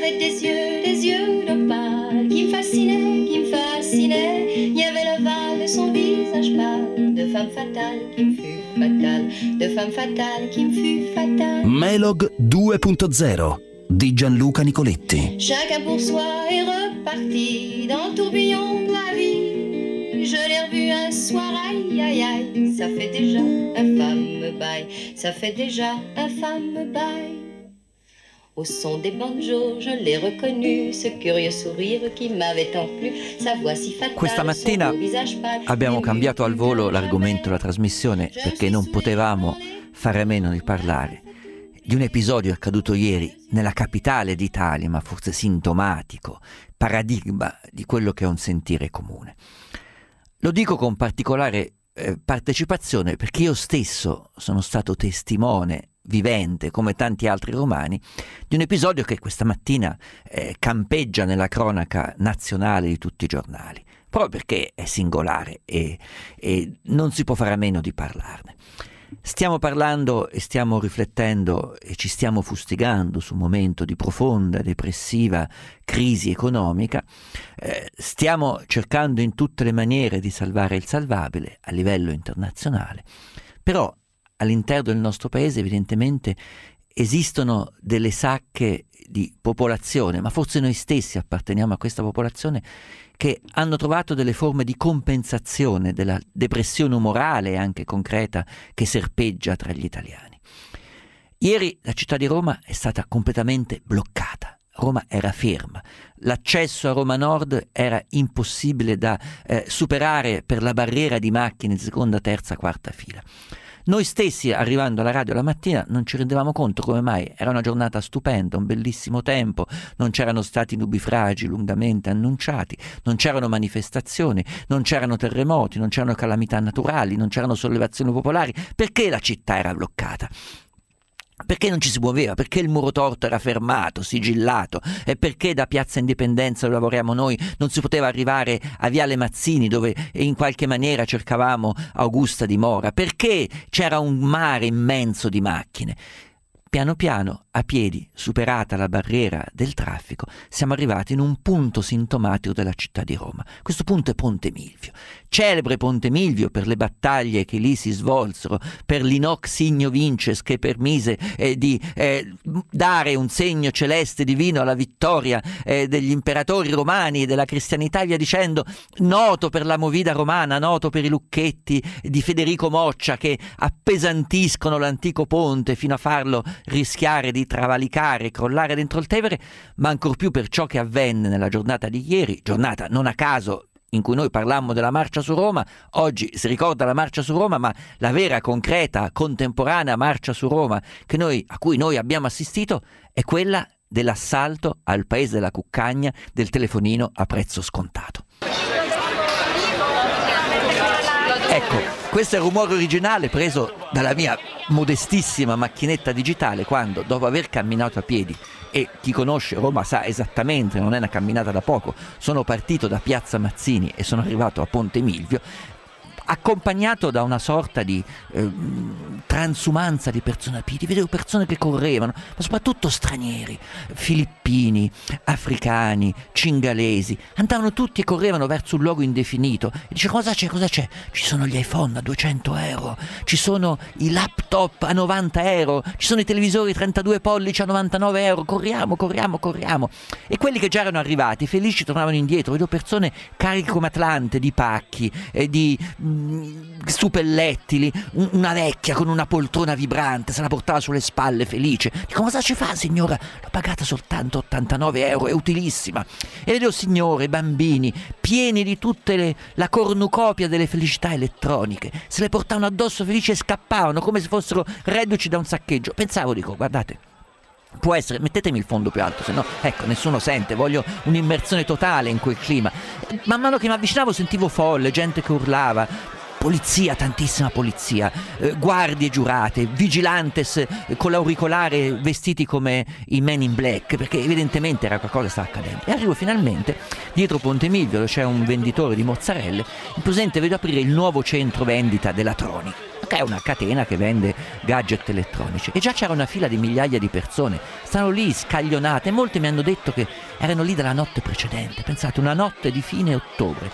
avait des yeux d'opale qui me fascinaient. Il y avait l'ovale de son visage pâle, de femme fatale qui me fut fatale, de femme fatale qui me fut fatale. Melog 2.0 di Gianluca Nicoletti. Chacun pour soi est reparti dans le tourbillon de la vie. Je l'ai revu un soir, aïe aïe aïe, ça fait déjà un fameux bail, ça fait déjà un fameux bail. Au son des banjos je l'ai reconnu, ce curieux sourire qui m'avait tant plu, sa voix si fatale. Questa mattina abbiamo cambiato al volo l'argomento della trasmissione perché non potevamo fare a meno di parlare di un episodio accaduto ieri nella capitale d'Italia, ma forse sintomatico, paradigma di quello che è un sentire comune. Lo dico con particolare partecipazione perché io stesso sono stato testimone vivente, come tanti altri romani, di un episodio che questa mattina campeggia nella cronaca nazionale di tutti i giornali, proprio perché è singolare e non si può fare a meno di parlarne. Stiamo parlando e stiamo riflettendo e ci stiamo fustigando su un momento di profonda, depressiva crisi economica, stiamo cercando in tutte le maniere di salvare il salvabile a livello internazionale, però all'interno del nostro paese evidentemente esistono delle sacche di popolazione, ma forse noi stessi apparteniamo a questa popolazione, che hanno trovato delle forme di compensazione della depressione umorale e anche concreta che serpeggia tra gli italiani. Ieri la città di Roma è stata completamente bloccata. Roma era ferma, l'accesso a Roma Nord era impossibile da superare per la barriera di macchine di seconda, terza, quarta fila. Noi stessi, arrivando alla radio la mattina, non ci rendevamo conto come mai. Era una giornata stupenda, un bellissimo tempo, non c'erano stati nubifragi lungamente annunciati, non c'erano manifestazioni, non c'erano terremoti, non c'erano calamità naturali, non c'erano sollevazioni popolari. Perché la città era bloccata? Perché non ci si muoveva? Perché il muro torto era fermato, sigillato, e perché da Piazza Indipendenza, dove lavoriamo noi, non si poteva arrivare a Viale Mazzini, dove in qualche maniera cercavamo Augusta di Mora? Perché c'era un mare immenso di macchine? Piano piano, a piedi, superata la barriera del traffico, siamo arrivati in un punto sintomatico della città di Roma. Questo punto è Ponte Milvio. Celebre Ponte Milvio per le battaglie che lì si svolsero, per l'inox igno vinces che permise di dare un segno celeste divino alla vittoria degli imperatori romani e della cristianità, via dicendo, noto per la movida romana, noto per i lucchetti di Federico Moccia che appesantiscono l'antico ponte fino a farlo rischiare di travalicare e crollare dentro il Tevere, ma ancor più per ciò che avvenne nella giornata di ieri, giornata non a caso in cui noi parlammo della marcia su Roma. Oggi si ricorda la marcia su Roma, ma la vera, concreta, contemporanea marcia su Roma a cui noi abbiamo assistito è quella dell'assalto al paese della cuccagna del telefonino a prezzo scontato. Ecco, questo è il rumore originale preso dalla mia modestissima macchinetta digitale quando, dopo aver camminato a piedi, e chi conosce Roma sa esattamente, non è una camminata da poco, sono partito da Piazza Mazzini e sono arrivato a Ponte Milvio, accompagnato da una sorta di transumanza di persone a piedi. Vedevo persone che correvano, ma soprattutto stranieri, filippini, africani, cingalesi, andavano tutti e correvano verso un luogo indefinito e dice: cosa c'è? Ci sono gli iPhone a 200 euro, ci sono i laptop a 90 euro, ci sono i televisori 32 pollici a 99 euro, corriamo. E quelli che già erano arrivati felici tornavano indietro. Vedo persone cariche come Atlante di pacchi e di stupellettili, una vecchia con una poltrona vibrante se la portava sulle spalle felice. Dico: cosa ci fa, signora? L'ho pagata soltanto 89 euro, è utilissima. E vedevo signore, bambini pieni di tutte la cornucopia delle felicità elettroniche, se le portavano addosso felici e scappavano come se fossero reduci da un saccheggio. Pensavo, dico, guardate, può essere, mettetemi il fondo più alto, se no, ecco, nessuno sente, voglio un'immersione totale in quel clima. Man mano che mi avvicinavo sentivo folle, gente che urlava, polizia, tantissima polizia, guardie giurate, vigilantes con l'auricolare vestiti come i Men in Black, perché evidentemente era qualcosa che stava accadendo. E arrivo finalmente dietro Ponte Milvio, dove c'è un venditore di mozzarelle, in presente vedo aprire il nuovo centro vendita della Troni. che è una catena che vende gadget elettronici, e già c'era una fila di migliaia di persone, stavano lì scaglionate, e molti mi hanno detto che erano lì dalla notte precedente, pensate, una notte di fine ottobre,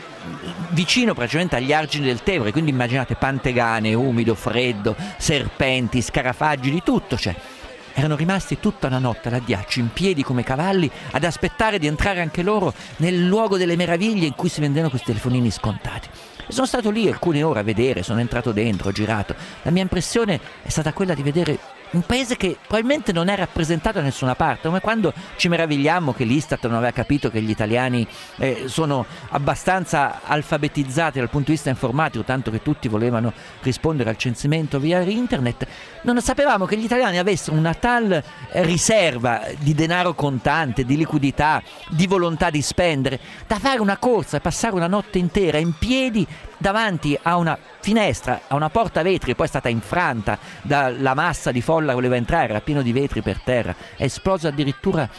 vicino praticamente agli argini del Tevere, quindi immaginate pantegane, umido, freddo, serpenti, scarafaggi, di tutto c'è. Erano rimasti tutta una notte all'addiaccio, in piedi come cavalli, ad aspettare di entrare anche loro nel luogo delle meraviglie in cui si vendevano questi telefonini scontati. E sono stato lì alcune ore a vedere, sono entrato dentro, ho girato. La mia impressione è stata quella di vedere un paese che probabilmente non è rappresentato da nessuna parte, come quando ci meravigliamo che l'Istat non aveva capito che gli italiani sono abbastanza alfabetizzati dal punto di vista informatico, tanto che tutti volevano rispondere al censimento via internet. Non sapevamo che gli italiani avessero una tal riserva di denaro contante, di liquidità, di volontà di spendere, da fare una corsa e passare una notte intera in piedi davanti a una finestra, a una porta a vetri, poi è stata infranta dalla massa di folla che voleva entrare, era pieno di vetri per terra, è esploso addirittura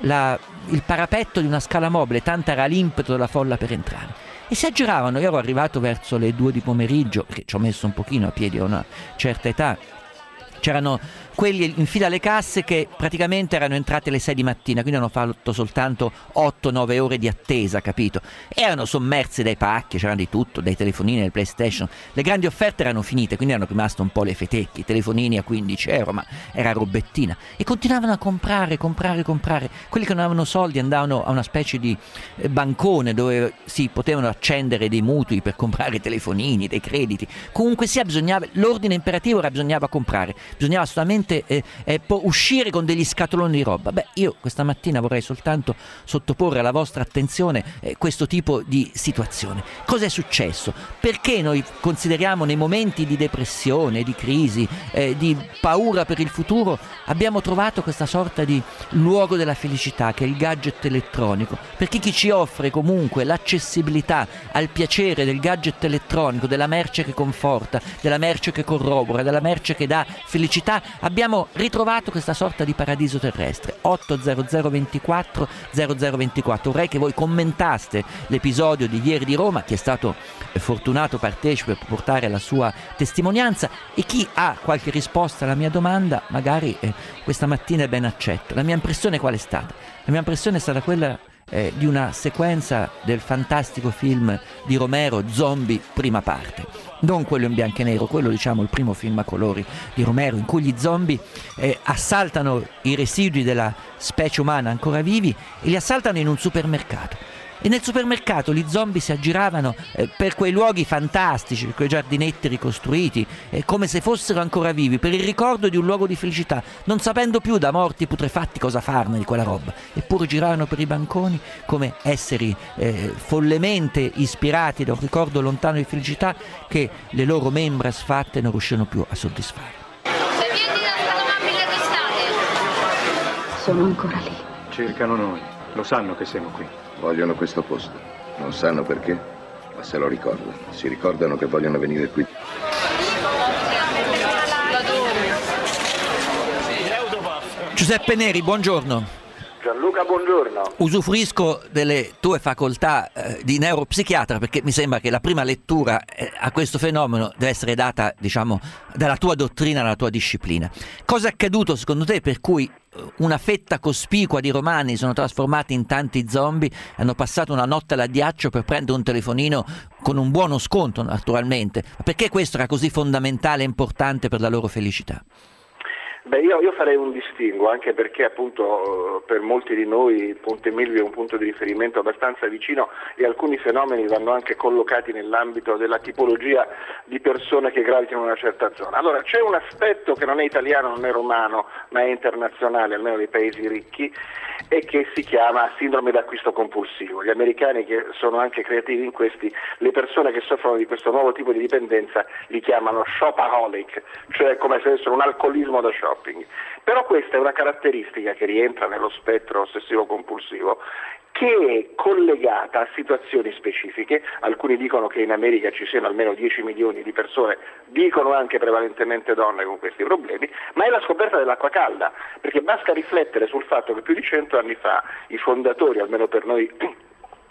il parapetto di una scala mobile, tanto era l'impeto della folla per entrare. E si aggiravano, io ero arrivato verso le 2 di pomeriggio, che ci ho messo un pochino a piedi a una certa età, c'erano quelli in fila alle casse che praticamente erano entrati alle 6 di mattina, quindi hanno fatto soltanto 8-9 ore di attesa, capito? Erano sommersi dai pacchi, c'erano di tutto, dai telefonini, dal PlayStation. Le grandi offerte erano finite, quindi erano rimaste un po' le fetecchi, i telefonini a 15 euro, ma era robettina. E continuavano a comprare. Quelli che non avevano soldi andavano a una specie di bancone dove si potevano accendere dei mutui per comprare telefonini, dei crediti. Comunque sia, l'ordine imperativo era bisognava comprare, bisognava solamente uscire con degli scatoloni di roba. Io questa mattina vorrei soltanto sottoporre alla vostra attenzione questo tipo di situazione. Cosa è successo? Perché noi consideriamo nei momenti di depressione, di crisi, di paura per il futuro, abbiamo trovato questa sorta di luogo della felicità che è il gadget elettronico? Perché chi ci offre comunque l'accessibilità al piacere del gadget elettronico, della merce che conforta, della merce che corrobora, della merce che dà felicità, abbiamo ritrovato questa sorta di paradiso terrestre. 80024 0024. Vorrei che voi commentaste l'episodio di ieri di Roma, chi è stato fortunato partecipe per portare la sua testimonianza, e chi ha qualche risposta alla mia domanda magari questa mattina è ben accetto. La mia impressione qual è stata? La mia impressione è stata quella di una sequenza del fantastico film di Romero, Zombie, prima parte. Non quello in bianco e nero, quello diciamo il primo film a colori di Romero, in cui gli zombie assaltano i residui della specie umana ancora vivi e li assaltano in un supermercato. E nel supermercato gli zombie si aggiravano per quei luoghi fantastici, per quei giardinetti ricostruiti, come se fossero ancora vivi, per il ricordo di un luogo di felicità, non sapendo più da morti putrefatti cosa farne di quella roba. Eppure giravano per i banconi come esseri follemente ispirati da un ricordo lontano di felicità che le loro membra sfatte non riuscivano più a soddisfare. Se vieni da Statomabile d'estate. Sono ancora lì. Cercano noi, lo sanno che siamo qui. Vogliono questo posto. Non sanno perché, ma se lo ricordano. Si ricordano che vogliono venire qui. Giuseppe Neri, buongiorno. Gianluca, buongiorno. Usufruisco delle tue facoltà di neuropsichiatra perché mi sembra che la prima lettura a questo fenomeno deve essere data, diciamo, dalla tua dottrina, dalla tua disciplina. Cosa è accaduto secondo te per cui una fetta cospicua di romani sono trasformati in tanti zombie, hanno passato una notte all'addiaccio per prendere un telefonino con un buono sconto naturalmente? Ma perché questo era così fondamentale e importante per la loro felicità? Io farei un distinguo, anche perché appunto per molti di noi Ponte Milvio è un punto di riferimento abbastanza vicino e alcuni fenomeni vanno anche collocati nell'ambito della tipologia di persone che gravitano in una certa zona. Allora, c'è un aspetto che non è italiano, non è romano, ma è internazionale, almeno nei paesi ricchi, e che si chiama sindrome d'acquisto compulsivo. Gli americani, che sono anche creativi in questi, le persone che soffrono di questo nuovo tipo di dipendenza li chiamano shopaholic, cioè come se fossero un alcolismo da shopping. Però questa è una caratteristica che rientra nello spettro ossessivo compulsivo, che è collegata a situazioni specifiche. Alcuni dicono che in America ci siano almeno 10 milioni di persone, dicono anche prevalentemente donne con questi problemi, ma è la scoperta dell'acqua calda, perché basta riflettere sul fatto che più di 100 anni fa i fondatori, almeno per noi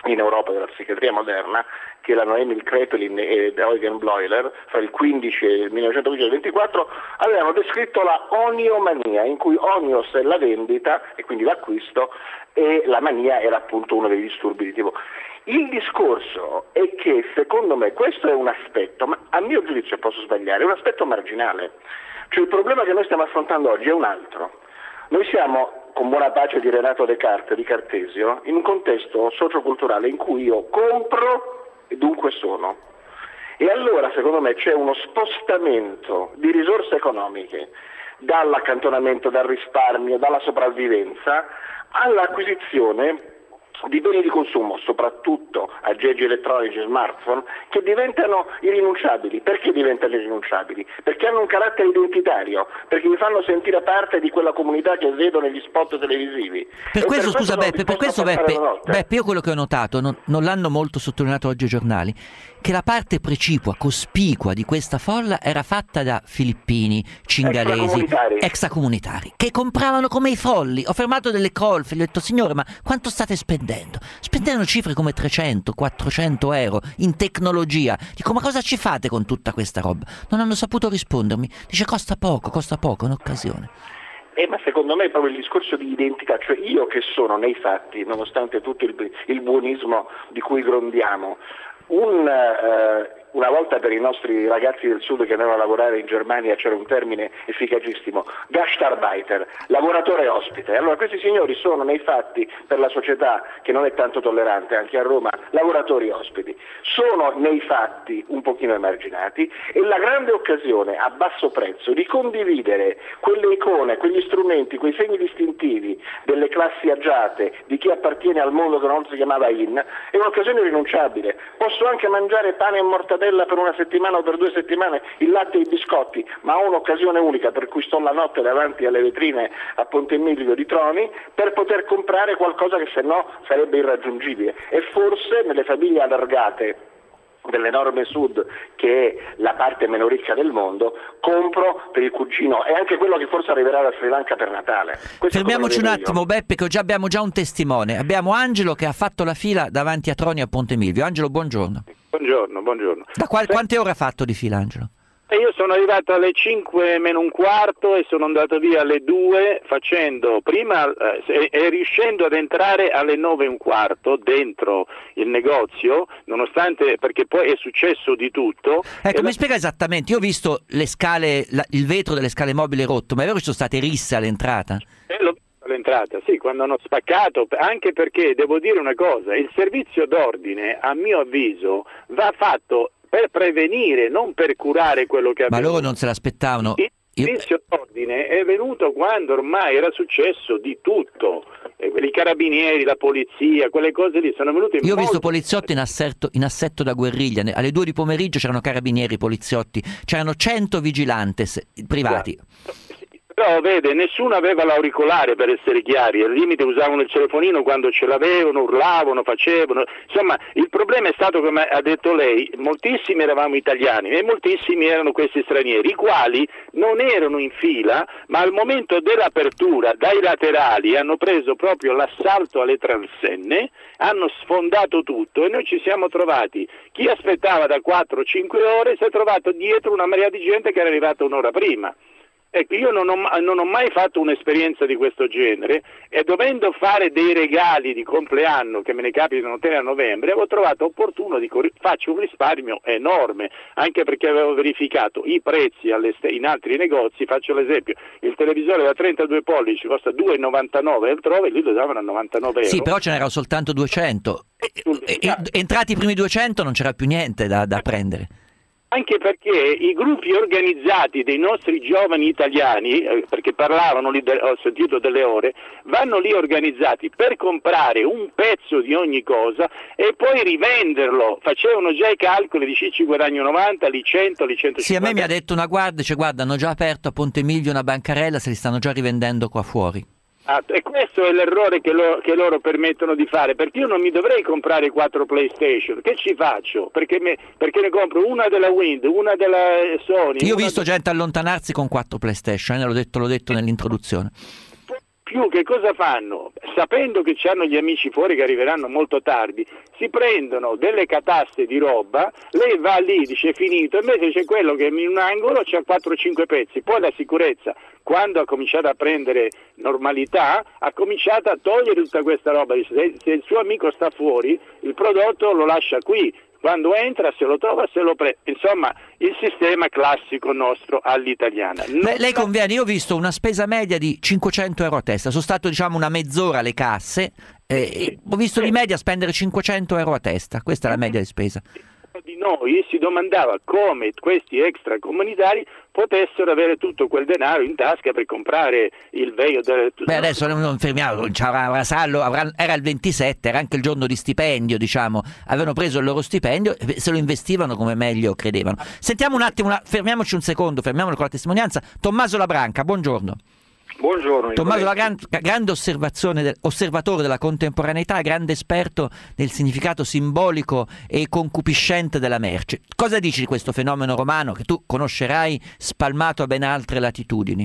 in Europa della psichiatria moderna, che erano Emil Kraepelin ed Eugen Bleuler, fra il 15 e il 1915 e il 24, avevano descritto la oniomania, in cui onios è la vendita e quindi l'acquisto, e la mania era appunto uno dei disturbi di tipo. Il discorso è che secondo me questo è un aspetto, ma a mio giudizio posso sbagliare, è un aspetto marginale. Cioè il problema che noi stiamo affrontando oggi è un altro. Noi siamo, con buona pace di Renato Descartes, di Cartesio, in un contesto socioculturale in cui io compro e dunque sono. E allora secondo me c'è uno spostamento di risorse economiche dall'accantonamento, dal risparmio, dalla sopravvivenza all'acquisizione di beni di consumo, soprattutto aggeggi elettronici e smartphone, che diventano irrinunciabili. Perché diventano irrinunciabili? Perché hanno un carattere identitario, perché mi fanno sentire parte di quella comunità che vedo negli spot televisivi. Per questo, scusa Beppe, Beppe, io quello che ho notato, non l'hanno molto sottolineato oggi i giornali, che la parte precipua, cospicua di questa folla era fatta da filippini, cingalesi, extracomunitari, che compravano come i folli. Ho fermato delle colfe, gli ho detto: signore, ma quanto state spendendo? Spendendo cifre come 300, 400 euro in tecnologia. Dico: ma cosa ci fate con tutta questa roba? Non hanno saputo rispondermi. Dice: costa poco, è un'occasione. Ma secondo me è proprio il discorso di identità, cioè io che sono nei fatti, nonostante tutto il buonismo di cui grondiamo, una volta per i nostri ragazzi del sud che andavano a lavorare in Germania c'era un termine efficacissimo, Gastarbeiter, lavoratore ospite. Allora questi signori sono nei fatti, per la società che non è tanto tollerante anche a Roma, lavoratori ospiti, sono nei fatti un pochino emarginati, e la grande occasione a basso prezzo di condividere quelle icone, quegli strumenti, quei segni distintivi delle classi agiate, di chi appartiene al mondo che non si chiamava IN, è un'occasione irrinunciabile. Posso anche mangiare pane e mortadella per una settimana o per 2 settimane, il latte e i biscotti, ma ho un'occasione unica per cui sto la notte davanti alle vetrine a Ponte Milvio di Troni per poter comprare qualcosa che se no sarebbe irraggiungibile. E forse nelle famiglie allargate dell'enorme sud, che è la parte meno ricca del mondo, compro per il cugino e anche quello che forse arriverà da Sri Lanka per Natale. Fermiamoci un attimo, Beppe, che abbiamo già un testimone. Abbiamo Angelo che ha fatto la fila davanti a Troni a Ponte Milvio. Angelo, buongiorno. Buongiorno. Da quante ore ha fatto di fila, Angelo? Io sono arrivato alle 5 meno un quarto e sono andato via alle 2 facendo prima e riuscendo ad entrare alle 9 e un quarto dentro il negozio, nonostante, perché poi è successo di tutto. Ecco, mi spiega esattamente, io ho visto le scale, il vetro delle scale mobili rotto, ma è vero che ci sono state risse all'entrata? L'ho visto all'entrata, sì, quando hanno spaccato, anche perché devo dire una cosa, il servizio d'ordine, a mio avviso, va fatto per prevenire, non per curare quello che abbiamo. Ma loro non se l'aspettavano. Il servizio d'ordine è venuto quando ormai era successo di tutto. I carabinieri, la polizia, quelle cose lì sono venute. Io ho visto poliziotti in assetto da guerriglia. Alle 2 di pomeriggio c'erano carabinieri, poliziotti, c'erano 100 vigilantes privati. Però vede, nessuno aveva l'auricolare, per essere chiari, al limite usavano il telefonino quando ce l'avevano, urlavano, facevano, insomma il problema è stato, come ha detto lei, moltissimi eravamo italiani e moltissimi erano questi stranieri, i quali non erano in fila, ma al momento dell'apertura dai laterali hanno preso proprio l'assalto alle transenne, hanno sfondato tutto e noi ci siamo trovati, chi aspettava da 4-5 ore si è trovato dietro una marea di gente che era arrivata un'ora prima. Ecco, io non ho mai fatto un'esperienza di questo genere e dovendo fare dei regali di compleanno che me ne capitano a novembre, avevo trovato opportuno, faccio un risparmio enorme, anche perché avevo verificato i prezzi in altri negozi. Faccio l'esempio, il televisore da 32 pollici costa 2,99 altrove, lì lo davano a 99 euro. Sì, però ce n'erano soltanto 200. Entrati i primi 200 non c'era più niente da prendere. Anche perché i gruppi organizzati dei nostri giovani italiani, perché parlavano lì, ho sentito delle ore, vanno lì organizzati per comprare un pezzo di ogni cosa e poi rivenderlo. Facevano già i calcoli, di ci guadagno 90, lì 100, lì 150. Sì, a me mi ha detto una guardia, guarda, hanno già aperto a Ponte Milvio una bancarella, se li stanno già rivendendo qua fuori. E questo è l'errore che loro permettono di fare, perché io non mi dovrei comprare 4 PlayStation, che ci faccio? Perché ne compro una della Wind, una della Sony. Io ho visto gente allontanarsi con 4 PlayStation, l'ho detto nell'introduzione. più che cosa fanno? Sapendo che c'hanno gli amici fuori che arriveranno molto tardi, si prendono delle cataste di roba, lei va lì, dice è finito, invece c'è quello che in un angolo c'ha 4-5 pezzi, poi la sicurezza, quando ha cominciato a prendere normalità, ha cominciato a togliere tutta questa roba, dice, se il suo amico sta fuori, il prodotto lo lascia qui, quando entra se lo trova, se lo prende, insomma il sistema classico nostro all'italiana. Lei conviene, io ho visto una spesa media di 500 euro a testa, sono stato una mezz'ora alle casse, ho visto di media spendere 500 euro a testa, questa è la media di spesa. Di noi si domandava come questi extracomunitari potessero avere tutto quel denaro in tasca per comprare il veio adesso non fermiamo, era il 27, era anche il giorno di stipendio, avevano preso il loro stipendio e se lo investivano come meglio credevano. Sentiamo un attimo, fermiamoci un secondo, fermiamolo con la testimonianza. Tommaso Labranca, buongiorno. Buongiorno. Tommaso, la grande osservatore della contemporaneità, grande esperto del significato simbolico e concupiscente della merce. Cosa dici di questo fenomeno romano che tu conoscerai spalmato a ben altre latitudini?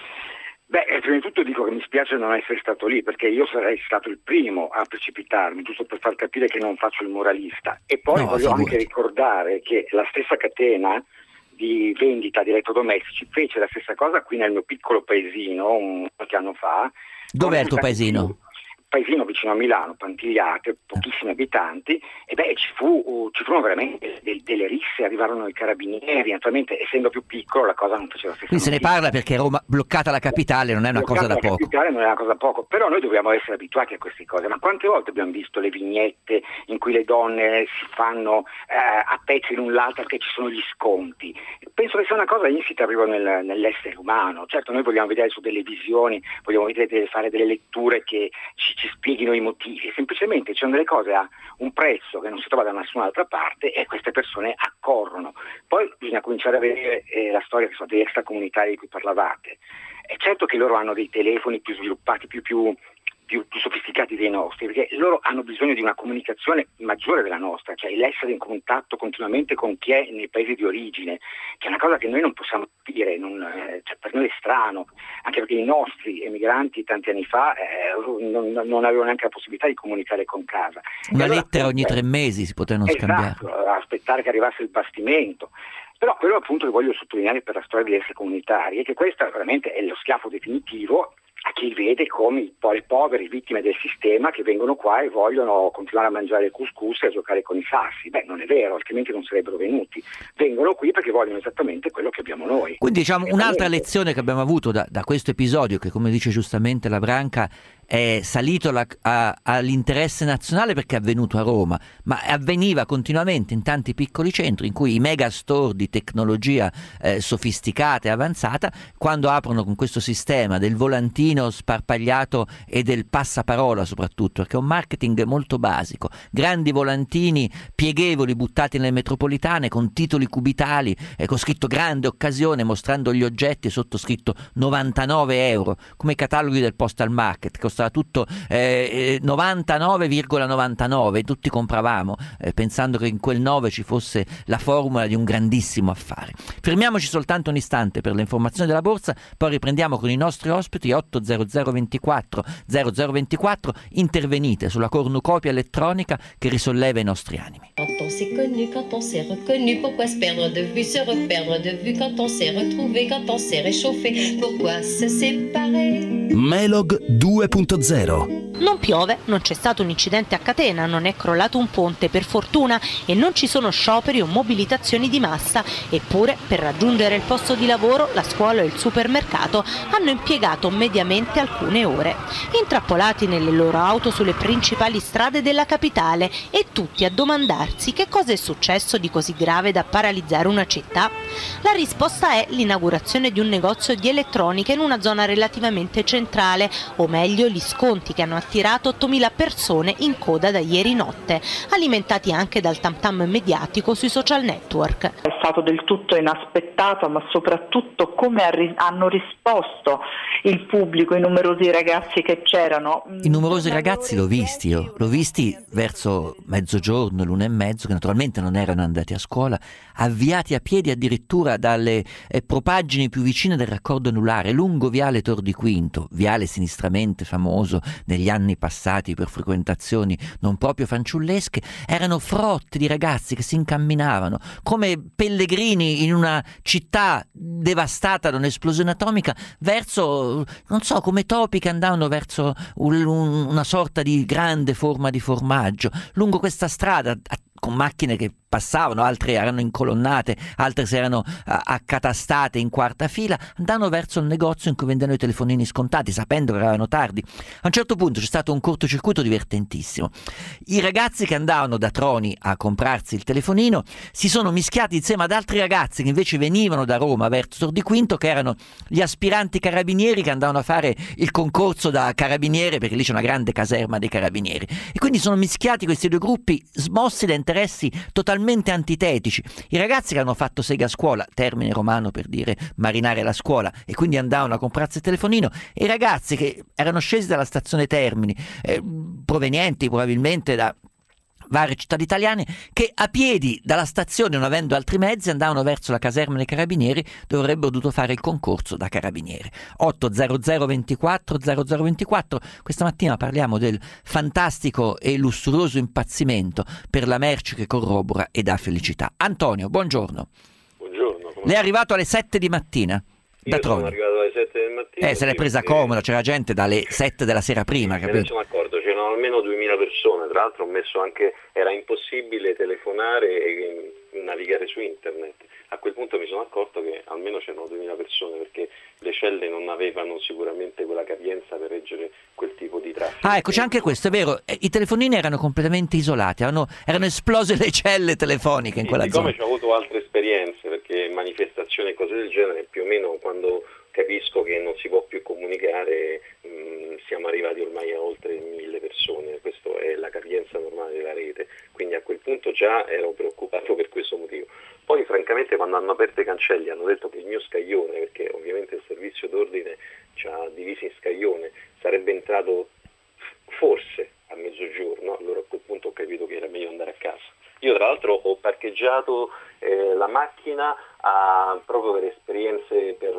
Prima di tutto dico che mi spiace non essere stato lì, perché io sarei stato il primo a precipitarmi, giusto per far capire che non faccio il moralista. E poi voglio anche ricordare che la stessa catena di vendita di elettrodomestici fece la stessa cosa qui nel mio piccolo paesino qualche anno fa. Dov'è il tuo paesino? Paesino vicino a Milano, Pantigliate, pochissimi abitanti, e ci furono veramente delle risse, arrivarono i carabinieri, naturalmente essendo più piccolo la cosa non faceva stessa. Quindi se ne parla perché Roma, bloccata la capitale, non è una cosa da poco. La capitale non è una cosa da poco, però noi dobbiamo essere abituati a queste cose. Ma quante volte abbiamo visto le vignette in cui le donne si fanno a pezzi l'un l'altra perché ci sono gli sconti? Penso che sia una cosa insita proprio nell'essere umano. Certo, noi vogliamo vedere su delle visioni, vogliamo fare delle letture che ci spieghino i motivi, semplicemente ci sono delle cose a un prezzo che non si trova da nessun'altra parte e queste persone accorrono. Poi bisogna cominciare a vedere la storia degli extracomunitari di cui parlavate. È certo che loro hanno dei telefoni più sviluppati, più sofisticati dei nostri, perché loro hanno bisogno di una comunicazione maggiore della nostra, cioè l'essere in contatto continuamente con chi è nei paesi di origine, che è una cosa che noi non possiamo dire, per noi è strano, anche perché i nostri emigranti tanti anni fa non avevano neanche la possibilità di comunicare con casa. Una lettera ogni 3 mesi si potevano scambiare. Aspettare che arrivasse il bastimento. Però quello appunto che voglio sottolineare per la storia degli extracomunitari è che questa veramente è lo schiaffo definitivo a chi vede come i poveri vittime del sistema che vengono qua e vogliono continuare a mangiare il couscous e a giocare con i sassi. Non è vero, altrimenti non sarebbero venuti. Vengono qui perché vogliono esattamente quello che abbiamo noi. Quindi un'altra lezione che abbiamo avuto da questo episodio, che come dice giustamente Labranca è salito all'interesse nazionale perché è avvenuto a Roma, ma avveniva continuamente in tanti piccoli centri in cui i megastore di tecnologia sofisticata e avanzata, quando aprono con questo sistema del volantino sparpagliato e del passaparola soprattutto, perché è un marketing molto basico, grandi volantini pieghevoli buttati nelle metropolitane con titoli cubitali con scritto grande occasione, mostrando gli oggetti sottoscritto 99 euro, come i cataloghi del Postal Market, costava tutto 99,99, tutti compravamo pensando che in quel 9 ci fosse la formula di un grandissimo affare. Fermiamoci soltanto un istante per le informazioni della borsa, poi riprendiamo con i nostri ospiti. 800 24 0024, intervenite sulla cornucopia elettronica che risolleva i nostri animi. Quand on s'est connu, quand on s'est reconnu, pourquoi se perdre de vue, se reperdre de vue, quand on s'est retrouvé, quand on s'est réchauffé, pourquoi se séparer? Melog 2.0. Non piove, non c'è stato un incidente a catena, non è crollato un ponte per fortuna e non ci sono scioperi o mobilitazioni di massa. Eppure per raggiungere il posto di lavoro la scuola e il supermercato hanno impiegato mediamente alcune ore. Intrappolati nelle loro auto sulle principali strade della capitale e tutti a domandarsi che cosa è successo di così grave da paralizzare una città. La risposta è l'inaugurazione di un negozio di elettronica in una zona relativamente centrale, o meglio gli sconti che hanno attirato 8.000 persone in coda da ieri notte, alimentati anche dal tam tam mediatico sui social network. passato del tutto inaspettato, ma soprattutto come hanno risposto il pubblico, i numerosi ragazzi che c'erano. I numerosi ragazzi l'ho visti verso mezzogiorno, l'1:30, che naturalmente non erano andati a scuola, avviati a piedi addirittura dalle propaggini più vicine del raccordo anulare, lungo viale Tor di Quinto, viale sinistramente famoso negli anni passati per frequentazioni non proprio fanciullesche. Erano frotte di ragazzi che si incamminavano come pellegrini in una città devastata da un'esplosione atomica verso, non so, come topi che andavano verso una sorta di grande forma di formaggio lungo questa strada con macchine che passavano, altre erano incolonnate, altre si erano accatastate in quarta fila, andavano verso il negozio in cui vendevano i telefonini scontati, sapendo che erano tardi. A un certo punto c'è stato un cortocircuito divertentissimo. I ragazzi che andavano da Troni a comprarsi il telefonino si sono mischiati insieme ad altri ragazzi che invece venivano da Roma verso Tor di Quinto, che erano gli aspiranti carabinieri che andavano a fare il concorso da carabiniere, perché lì c'è una grande caserma dei carabinieri, e quindi sono mischiati questi due gruppi smossi da interessi totalmente antitetici. I ragazzi che hanno fatto sega a scuola, termine romano per dire marinare la scuola, e quindi andavano a comprarsi il telefonino, e i ragazzi che erano scesi dalla stazione Termini, provenienti probabilmente da varie città italiane, che a piedi dalla stazione, non avendo altri mezzi, andavano verso la caserma dei carabinieri dove avrebbero dovuto fare il concorso da carabiniere. 800 24 0024. Questa mattina parliamo del fantastico e lussuoso impazzimento per la merce che corrobora e dà felicità. Antonio, buongiorno. Buongiorno. Lei è arrivato alle 7 di mattina da Troni. Sono arrivato alle 7 del mattino. Se l'è presa comoda, c'era gente dalle 7 della sera prima, Me ne capito? sono accorto, c'erano almeno 2000 persone, tra l'altro ho messo anche, era impossibile telefonare e navigare su internet. A quel punto mi sono accorto che almeno c'erano 2000 persone, perché le celle non avevano sicuramente quella capienza per reggere quel tipo di traffico. Ah, ecco, c'è anche questo, è vero, i telefonini erano completamente isolati, erano esplose le celle telefoniche in quella zona. Siccome ho avuto altre esperienze, perché manifestazioni e cose del genere, più o meno quando capisco che non si può più comunicare, siamo arrivati ormai a oltre 1000 persone, questa è la capienza normale della rete, quindi a quel punto già ero preoccupato per questo motivo. Poi francamente quando hanno aperto i cancelli hanno detto che il mio scaglione, perché ovviamente il servizio d'ordine ci ha divisi in scaglione, sarebbe entrato forse a mezzogiorno, allora a quel punto ho capito che era meglio andare a casa. Io tra l'altro ho parcheggiato la macchina proprio per esperienze, per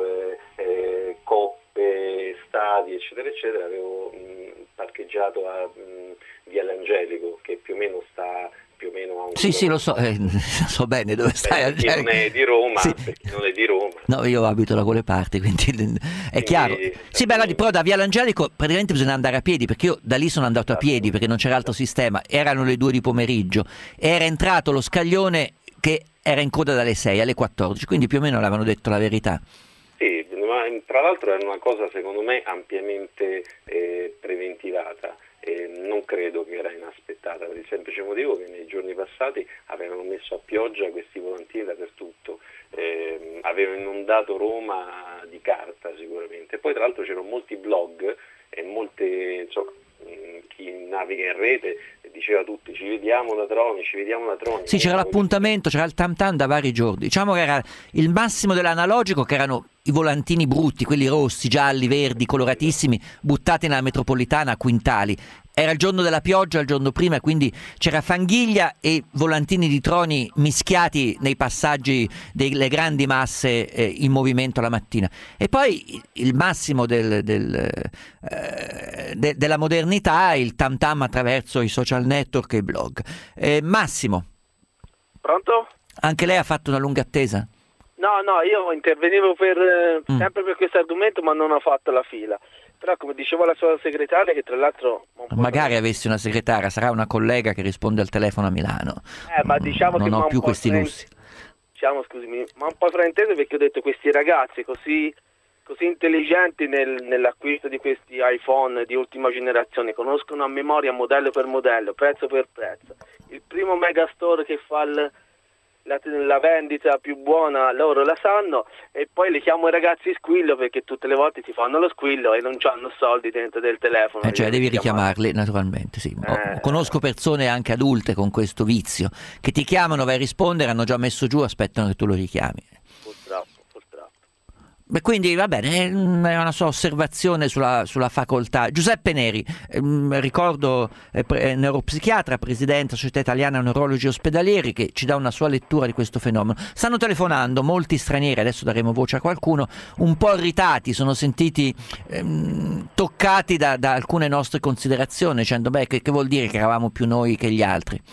coppe, stadi eccetera eccetera, avevo parcheggiato a Viale Angelico, che più o meno sta a un Sì, lo so, so bene dove stai. Angelico. Non è di Roma, sì. Perché non è di Roma. No, io abito da quelle parti, quindi è chiaro. Sì, però da Viale Angelico praticamente bisogna andare a piedi, perché io da lì sono andato a piedi perché non c'era altro sistema, erano le 2 di pomeriggio, era entrato lo scaglione che era in coda dalle 6 alle 14, quindi più o meno avevano detto la verità. Sì, ma tra l'altro era una cosa secondo me ampiamente preventivata. Non credo che era inaspettata, per il semplice motivo che nei giorni passati avevano messo a pioggia questi volantini dappertutto, avevano inondato Roma di carta sicuramente. Poi tra l'altro c'erano molti blog e molte, insomma, chi naviga in rete diceva a tutti ci vediamo da Troni. Sì, c'era l'appuntamento, c'era il tam tam da vari giorni. Diciamo che era il massimo dell'analogico, che erano i volantini brutti, quelli rossi, gialli, verdi, coloratissimi, buttati nella metropolitana a quintali. Era il giorno della pioggia, il giorno prima, quindi c'era fanghiglia e volantini di Troni mischiati nei passaggi delle grandi masse in movimento la mattina. E poi il massimo della modernità, il tam tam attraverso i social network e i blog. Massimo. Pronto? Anche lei ha fatto una lunga attesa? No, io intervenivo sempre per questo argomento, ma non ho fatto la fila. Però come diceva la sua segretaria, che tra l'altro... Magari avessi una segretaria, sarà una collega che risponde al telefono a Milano. Ma diciamo non che ho più questi lussi. Diciamo, scusami, ma un po' frainteso, perché ho detto questi ragazzi così intelligenti nell'acquisto di questi iPhone di ultima generazione, conoscono a memoria modello per modello, prezzo per prezzo. Il primo megastore che fa la vendita più buona loro la sanno, e poi li chiamo i ragazzi squillo perché tutte le volte ti fanno lo squillo e non hanno soldi dentro del telefono. Cioè devi richiamarli naturalmente, sì. Conosco persone anche adulte con questo vizio che ti chiamano, vai a rispondere, hanno già messo giù, aspettano che tu lo richiami. Purtroppo. Beh, quindi va bene, è una sua osservazione sulla facoltà. Giuseppe Neri, ricordo neuropsichiatra, presidente Società Italiana Neurologi Ospedalieri, che ci dà una sua lettura di questo fenomeno. Stanno telefonando molti stranieri, adesso daremo voce a qualcuno, un po' irritati, sono sentiti toccati da alcune nostre considerazioni, dicendo che vuol dire che eravamo più noi che gli altri?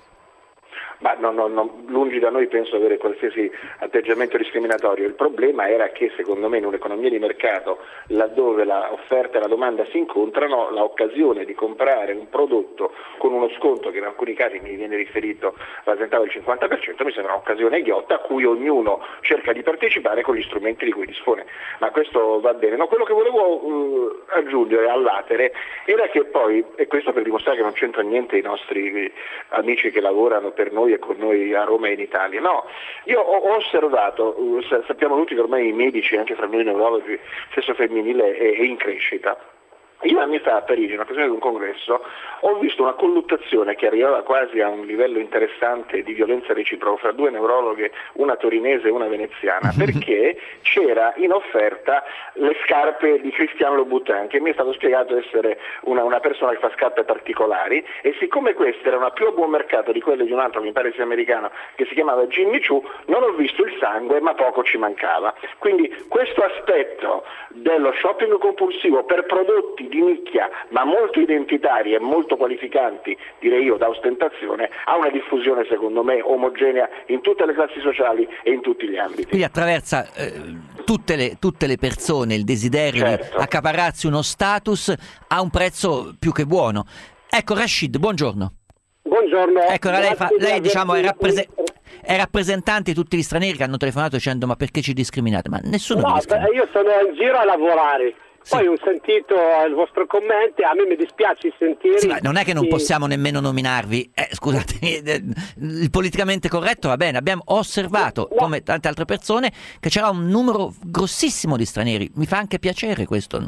Ma no, lungi da noi penso avere qualsiasi atteggiamento discriminatorio. Il problema era che secondo me in un'economia di mercato, laddove l'offerta e la domanda si incontrano, l'occasione di comprare un prodotto con uno sconto che in alcuni casi mi viene riferito rappresentava il 50%, mi sembra un'occasione ghiotta a cui ognuno cerca di partecipare con gli strumenti di cui dispone. Ma questo va bene. No, quello che volevo aggiungere all'atere era che poi, e questo per dimostrare che non c'entra niente i nostri amici che lavorano per noi e con noi a Roma e in Italia. No, io ho osservato, sappiamo tutti che ormai i medici, anche fra noi neurologi, sesso femminile è in crescita. Io anni fa a Parigi, in occasione di un congresso, ho visto una colluttazione che arrivava quasi a un livello interessante di violenza reciproca fra due neurologhe, una torinese e una veneziana, perché c'era in offerta le scarpe di Christian Louboutin, che mi è stato spiegato essere una persona che fa scarpe particolari, e siccome questa era una più a buon mercato di quelle di un altro, mi pare sia americano, che si chiamava Jimmy Choo, non ho visto il sangue, ma poco ci mancava. Quindi questo aspetto dello shopping compulsivo per prodotti di nicchia, ma molto identitari e molto qualificanti, direi io, da ostentazione, ha una diffusione secondo me omogenea in tutte le classi sociali e in tutti gli ambiti. Quindi attraversa tutte le persone il desiderio di accaparrarsi uno status a un prezzo più che buono. Ecco, Rashid, buongiorno. Buongiorno. Ecco, lei diciamo è rappresentante di tutti gli stranieri che hanno telefonato dicendo ma perché ci discriminate? Ma nessuno vi discrimina. Io sono in giro a lavorare. Poi ho sentito il vostro commento, a me mi dispiace sentire. Sì, ma non è che non possiamo nemmeno nominarvi. Scusatemi, il politicamente corretto va bene. Abbiamo osservato, come tante altre persone, che c'era un numero grossissimo di stranieri. Mi fa anche piacere questo.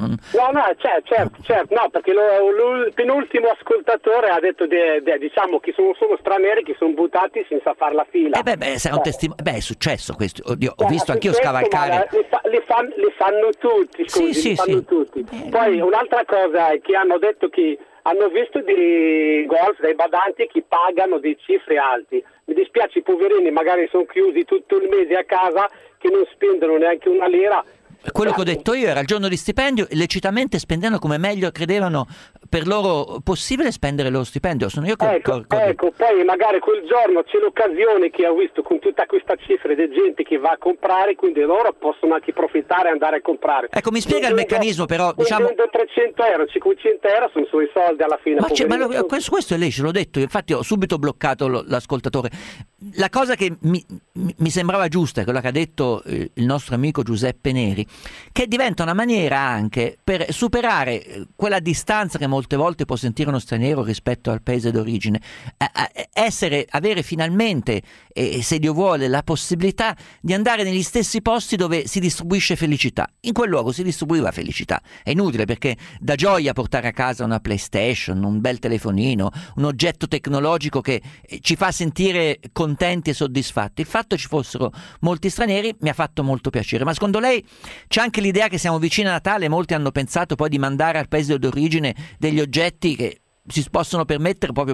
Certo, no, perché il penultimo ascoltatore ha detto diciamo che sono stranieri che sono buttati senza far la fila. Sarà un testimone. È successo questo. Oddio, ho visto anch'io scavalcare. Li fanno tutti, scusi, sì. Tutti. Poi un'altra cosa è che hanno detto che hanno visto dei golf, dei badanti che pagano dei cifre alti. Mi dispiace, i poverini magari sono chiusi tutto il mese a casa, che non spendono neanche una lira. Quello che ho detto io era il giorno di stipendio, lecitamente spendendo come meglio credevano per loro possibile spendere il loro stipendio. Sono io che ecco, poi magari quel giorno c'è l'occasione che ho visto con tutta questa cifra di gente che va a comprare, quindi loro possono anche approfittare e andare a comprare. Ecco, mi spiega il meccanismo però, diciamo 300 euro, 500 euro sono sui soldi alla fine. Ma questo è lecito, l'ho detto, infatti ho subito bloccato l'ascoltatore. La cosa che mi sembrava giusta è quella che ha detto il nostro amico Giuseppe Neri, che diventa una maniera anche per superare quella distanza che molte volte può sentire uno straniero rispetto al paese d'origine, avere finalmente, se Dio vuole, la possibilità di andare negli stessi posti dove si distribuisce felicità. In quel luogo si distribuiva felicità. È inutile, perché dà gioia portare a casa una PlayStation, un bel telefonino, un oggetto tecnologico che ci fa sentire contenti e soddisfatti. Il fatto che ci fossero molti stranieri mi ha fatto molto piacere. Ma secondo lei c'è anche l'idea che siamo vicini a Natale e molti hanno pensato poi di mandare al paese d'origine degli oggetti che si possono permettere proprio